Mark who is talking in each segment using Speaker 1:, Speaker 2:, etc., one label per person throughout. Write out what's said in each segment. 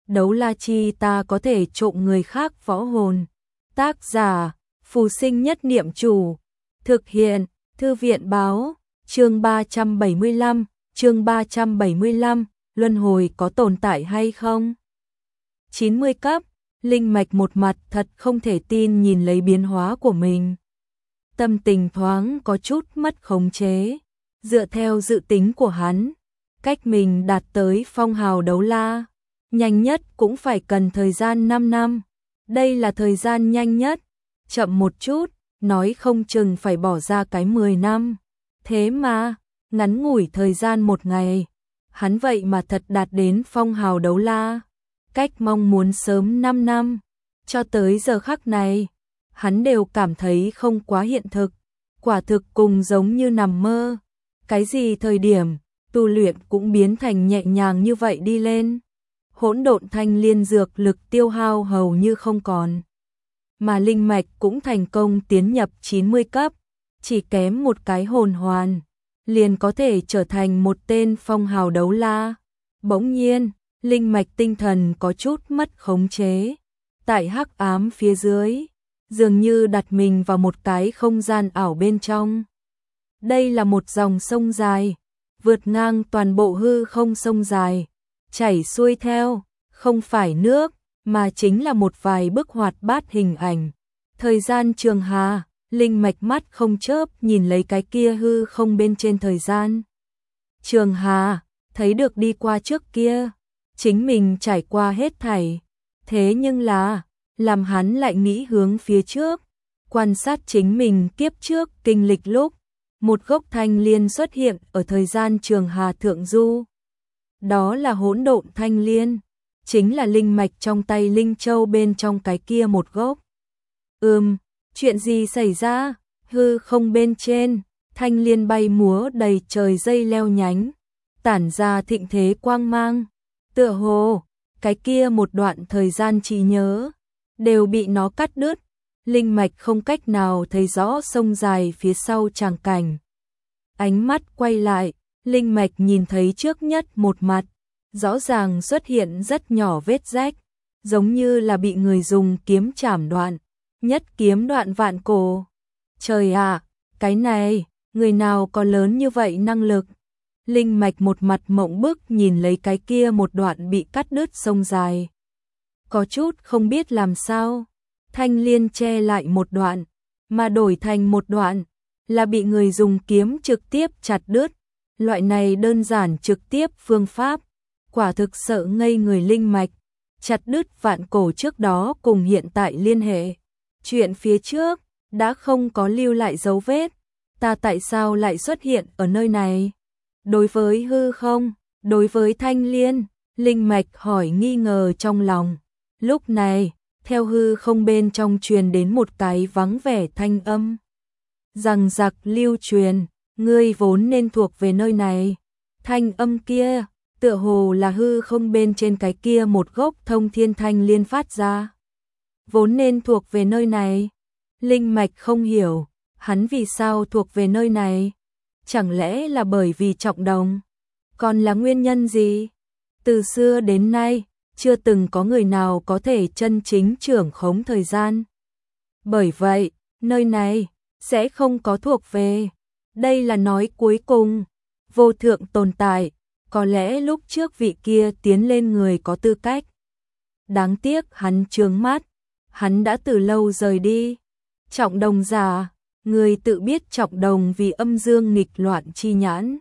Speaker 1: đấu la chi ta có thể trộm người khác võ hồn. Tác giả, Phù Sinh Nhất Niệm Chủ. Thực hiện, Thư viện báo, chương 375, luân hồi có tồn tại hay không? 90 cấp, Linh Mạch một mặt thật không thể tin nhìn lấy biến hóa của mình. Tâm tình thoáng có chút mất khống chế. Dựa theo dự tính của hắn, cách mình đạt tới phong hào đấu la, nhanh nhất cũng phải cần thời gian 5 năm. Đây là thời gian nhanh nhất, chậm một chút, nói không chừng phải bỏ ra cái 10 năm. Thế mà, ngắn ngủi thời gian một ngày, hắn vậy mà thật đạt đến phong hào đấu la. Cách mong muốn sớm 5 năm, cho tới giờ khắc này, hắn đều cảm thấy không quá hiện thực, quả thực cùng giống như nằm mơ. Cái gì thời điểm, tu luyện cũng biến thành nhẹ nhàng như vậy đi lên. Hỗn độn thanh liên dược lực tiêu hao hầu như không còn. Mà linh mạch cũng thành công tiến nhập 90 cấp, chỉ kém một cái hồn hoàn, liền có thể trở thành một tên phong hào đấu la. Bỗng nhiên, linh mạch tinh thần có chút mất khống chế. Tại hắc ám phía dưới, dường như đặt mình vào một cái không gian ảo bên trong. Đây là một dòng sông dài, vượt ngang toàn bộ hư không sông dài, chảy xuôi theo, không phải nước, mà chính là một vài bức hoạt bát hình ảnh. Thời gian trường hà, linh mạch mắt không chớp nhìn lấy cái kia hư không bên trên thời gian. Trường hà, thấy được đi qua trước kia, chính mình trải qua hết thảy. Thế nhưng là, làm hắn lại nghĩ hướng phía trước, quan sát chính mình kiếp trước kinh lịch lúc. Một gốc thanh liên xuất hiện ở thời gian trường hà thượng du. Đó là hỗn độn thanh liên, chính là linh mạch trong tay Linh Châu bên trong cái kia một gốc. Chuyện gì xảy ra? Hư không bên trên, thanh liên bay múa đầy trời dây leo nhánh, tản ra thịnh thế quang mang. Tựa hồ, cái kia một đoạn thời gian trí nhớ, đều bị nó cắt đứt. Linh mạch không cách nào thấy rõ sông dài phía sau tràng cảnh. Ánh mắt quay lại, linh mạch nhìn thấy trước nhất một mặt, rõ ràng xuất hiện rất nhỏ vết rách, giống như là bị người dùng kiếm chảm đoạn, nhất kiếm đoạn vạn cổ. Trời ạ, cái này, người nào có lớn như vậy năng lực? Linh mạch một mặt mộng bức nhìn lấy cái kia một đoạn bị cắt đứt sông dài. Có chút không biết làm sao. Thanh liên che lại một đoạn, mà đổi thành một đoạn, là bị người dùng kiếm trực tiếp chặt đứt. Loại này đơn giản trực tiếp phương pháp, quả thực sợ ngây người linh mạch. Chặt đứt vạn cổ trước đó cùng hiện tại liên hệ. Chuyện phía trước, đã không có lưu lại dấu vết. Ta tại sao lại xuất hiện ở nơi này? Đối với hư không, đối với thanh liên, linh mạch hỏi nghi ngờ trong lòng. Lúc này, theo hư không bên trong truyền đến một cái vắng vẻ thanh âm. Rằng giặc lưu truyền, ngươi vốn nên thuộc về nơi này. Thanh âm kia, tựa hồ là hư không bên trên cái kia một gốc thông thiên thanh liên phát ra. Vốn nên thuộc về nơi này. Linh mạch không hiểu, hắn vì sao thuộc về nơi này. Chẳng lẽ là bởi vì Trọng Đồng? Còn là nguyên nhân gì? Từ xưa đến nay, chưa từng có người nào có thể chân chính trưởng khống thời gian. Bởi vậy, nơi này sẽ không có thuộc về. Đây là nói cuối cùng, vô thượng tồn tại, có lẽ lúc trước vị kia tiến lên người có tư cách. Đáng tiếc hắn trướng mắt, hắn đã từ lâu rời đi. Trọng Đồng già, người tự biết Trọng Đồng vì âm dương nghịch loạn chi nhãn.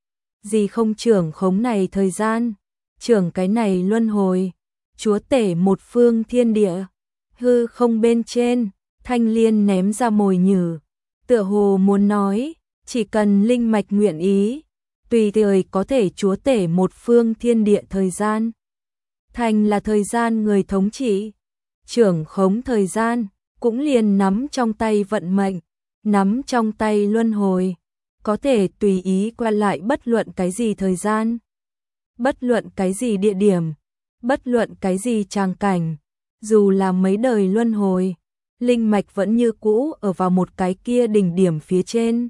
Speaker 1: Gì không trưởng khống này thời gian, trưởng cái này luân hồi. Chúa tể một phương thiên địa, hư không bên trên, thanh liên ném ra mồi nhử, tựa hồ muốn nói, chỉ cần linh mạch nguyện ý, tùy thời có thể chúa tể một phương thiên địa thời gian. Thành là thời gian người thống trị, trưởng khống thời gian, cũng liền nắm trong tay vận mệnh, nắm trong tay luân hồi, có thể tùy ý qua lại bất luận cái gì thời gian, bất luận cái gì địa điểm. Bất luận cái gì tràng cảnh, dù là mấy đời luân hồi, linh mạch vẫn như cũ ở vào một cái kia đỉnh điểm phía trên.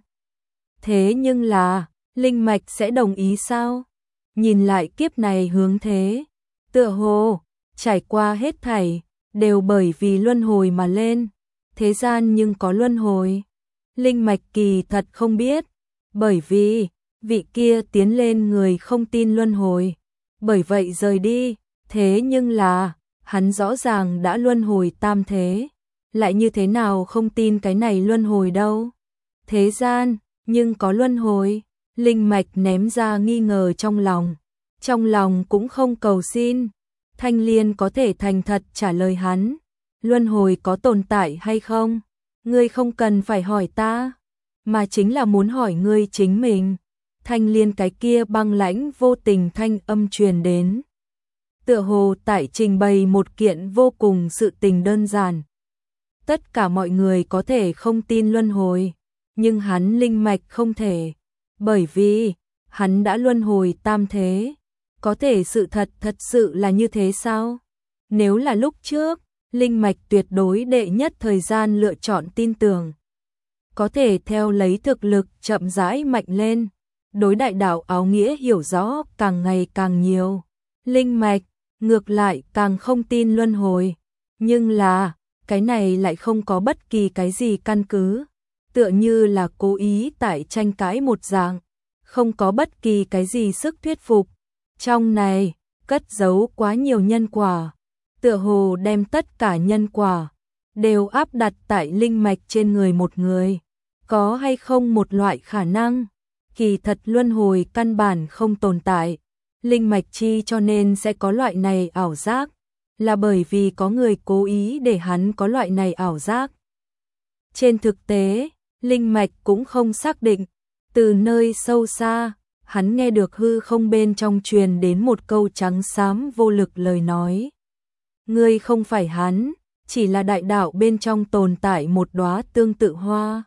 Speaker 1: Thế nhưng là, linh mạch sẽ đồng ý sao? Nhìn lại kiếp này hướng thế, tựa hồ, trải qua hết thảy, đều bởi vì luân hồi mà lên. Thế gian nhưng có luân hồi. Linh mạch kỳ thật không biết, bởi vì vị kia tiến lên người không tin luân hồi, bởi vậy rời đi. Thế nhưng là, hắn rõ ràng đã luân hồi tam thế, lại như thế nào không tin cái này luân hồi đâu. Thế gian, nhưng có luân hồi. Linh mạch ném ra nghi ngờ trong lòng cũng không cầu xin. Thanh Liên có thể thành thật trả lời hắn, luân hồi có tồn tại hay không, ngươi không cần phải hỏi ta, mà chính là muốn hỏi ngươi chính mình. Thanh Liên cái kia băng lãnh vô tình thanh âm truyền đến, tựa hồ tại trình bày một kiện vô cùng sự tình đơn giản. Tất cả mọi người có thể không tin luân hồi, nhưng hắn linh mạch không thể, bởi vì hắn đã luân hồi tam thế. Có thể sự thật thật sự là như thế sao? Nếu là lúc trước, linh mạch tuyệt đối đệ nhất thời gian lựa chọn tin tưởng. Có thể theo lấy thực lực chậm rãi mạnh lên, đối đại đạo áo nghĩa hiểu rõ càng ngày càng nhiều. Linh mạch, ngược lại càng không tin luân hồi. Nhưng là, cái này lại không có bất kỳ cái gì căn cứ. Tựa như là cố ý tại tranh cãi một dạng, không có bất kỳ cái gì sức thuyết phục. Trong này, cất giấu quá nhiều nhân quả, tựa hồ đem tất cả nhân quả đều áp đặt tại linh mạch trên người một người. Có hay không một loại khả năng, kỳ thật luân hồi căn bản không tồn tại, linh mạch chi cho nên sẽ có loại này ảo giác, là bởi vì có người cố ý để hắn có loại này ảo giác. Trên thực tế, linh mạch cũng không xác định, từ nơi sâu xa, hắn nghe được hư không bên trong truyền đến một câu trắng xám vô lực lời nói. Ngươi không phải hắn, chỉ là đại đạo bên trong tồn tại một đóa tương tự hoa.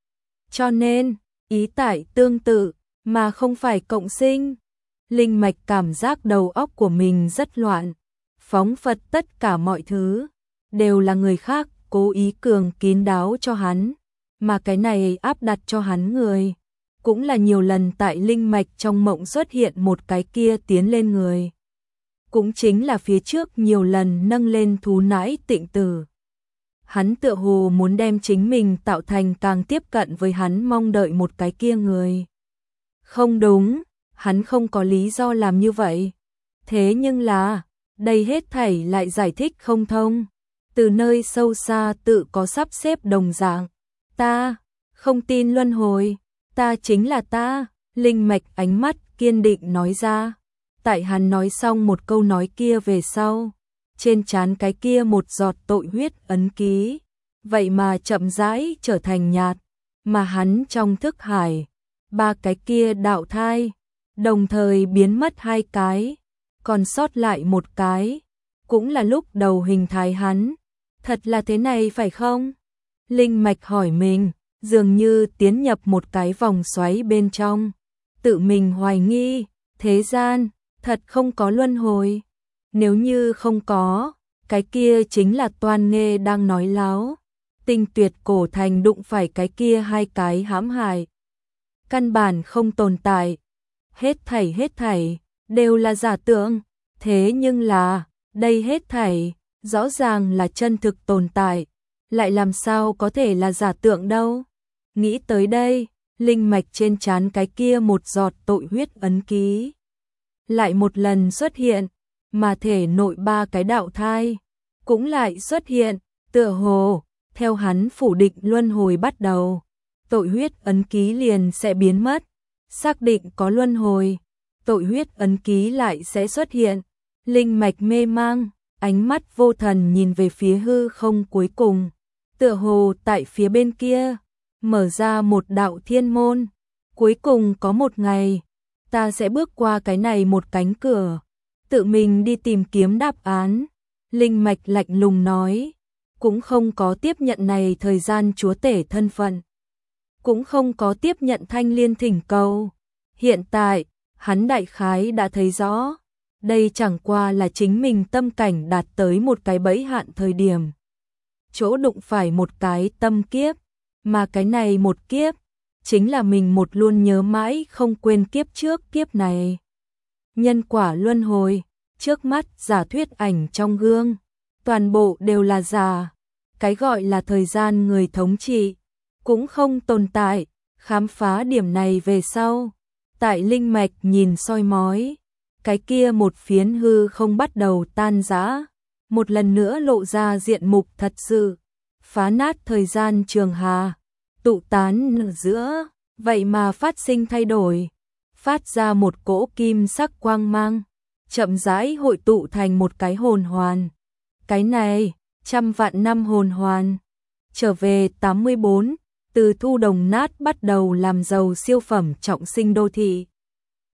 Speaker 1: Cho nên, ý tại tương tự, mà không phải cộng sinh. Linh mạch cảm giác đầu óc của mình rất loạn, phóng phật tất cả mọi thứ, đều là người khác cố ý cường kín đáo cho hắn, mà cái này áp đặt cho hắn người. Cũng là nhiều lần tại linh mạch trong mộng xuất hiện một cái kia tiến lên người. Cũng chính là phía trước nhiều lần nâng lên thú nãi tịnh tử. Hắn tựa hồ muốn đem chính mình tạo thành càng tiếp cận với hắn mong đợi một cái kia người. Không đúng, hắn không có lý do làm như vậy. Thế nhưng là, đây hết thảy lại giải thích không thông. Từ nơi sâu xa tự có sắp xếp đồng dạng. Ta, không tin luân hồi. Ta chính là ta, linh mạch ánh mắt kiên định nói ra. Tại hắn nói xong một câu nói kia về sau, trên trán cái kia một giọt tội huyết ấn ký, vậy mà chậm rãi trở thành nhạt, mà hắn trong thức hải, ba cái kia đạo thai, đồng thời biến mất hai cái, còn sót lại một cái, cũng là lúc đầu hình thái hắn. Thật là thế này phải không? Linh mạch hỏi mình, dường như tiến nhập một cái vòng xoáy bên trong, tự mình hoài nghi, thế gian, thật không có luân hồi. Nếu như không có, cái kia chính là Toan Nghê đang nói láo. Tinh Tuyệt cổ thành đụng phải cái kia hai cái hãm hại. Căn bản không tồn tại. Hết thảy, đều là giả tưởng. Thế nhưng là, đây hết thảy, rõ ràng là chân thực tồn tại. Lại làm sao có thể là giả tượng đâu. Nghĩ tới đây, linh mạch trên trán cái kia một giọt tội huyết ấn ký lại một lần xuất hiện, mà thể nội ba cái đạo thai cũng lại xuất hiện, tựa hồ theo hắn phủ định luân hồi bắt đầu, tội huyết ấn ký liền sẽ biến mất, xác định có luân hồi, tội huyết ấn ký lại sẽ xuất hiện. Linh mạch mê mang, ánh mắt vô thần nhìn về phía hư không cuối cùng, tựa hồ tại phía bên kia mở ra một đạo thiên môn, cuối cùng có một ngày, ta sẽ bước qua cái này một cánh cửa, tự mình đi tìm kiếm đáp án. Linh mạch lạnh lùng nói, cũng không có tiếp nhận này thời gian chúa tể thân phận, cũng không có tiếp nhận Thanh Liên thỉnh cầu. Hiện tại, hắn đại khái đã thấy rõ, đây chẳng qua là chính mình tâm cảnh đạt tới một cái bẫy hạn thời điểm. Chỗ đụng phải một cái tâm kiếp, mà cái này một kiếp, chính là mình một luôn nhớ mãi không quên kiếp trước kiếp này. Nhân quả luân hồi, Trước mắt giả thuyết ảnh trong gương, toàn bộ đều là giả. Cái gọi là thời gian người thống trị cũng không tồn tại. Khám phá điểm này về sau, tại linh mạch nhìn soi mói, cái kia một phiến hư không bắt đầu tan rã, một lần nữa lộ ra diện mục thật sự, phá nát thời gian trường hà, tụ tán ở giữa, vậy mà phát sinh thay đổi, phát ra một cỗ kim sắc quang mang, chậm rãi hội tụ thành một cái hồn hoàn. Cái này, trăm vạn năm hồn hoàn. Trở về 84, từ thu đồng nát bắt đầu làm giàu siêu phẩm trọng sinh đô thị.